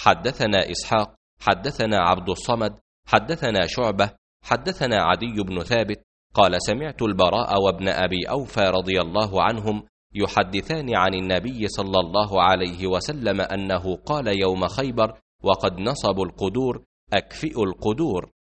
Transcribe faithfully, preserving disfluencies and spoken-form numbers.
حدثنا إسحاق حدثنا عبد الصمد حدثنا شعبة حدثنا عدي بن ثابت قال سمعت البراء وابن أبي أوفى رضي الله عنهم يحدثان عن النبي صلى الله عليه وسلم أنه قال يوم خيبر وقد نصبوا القدور: أكفئوا القدور،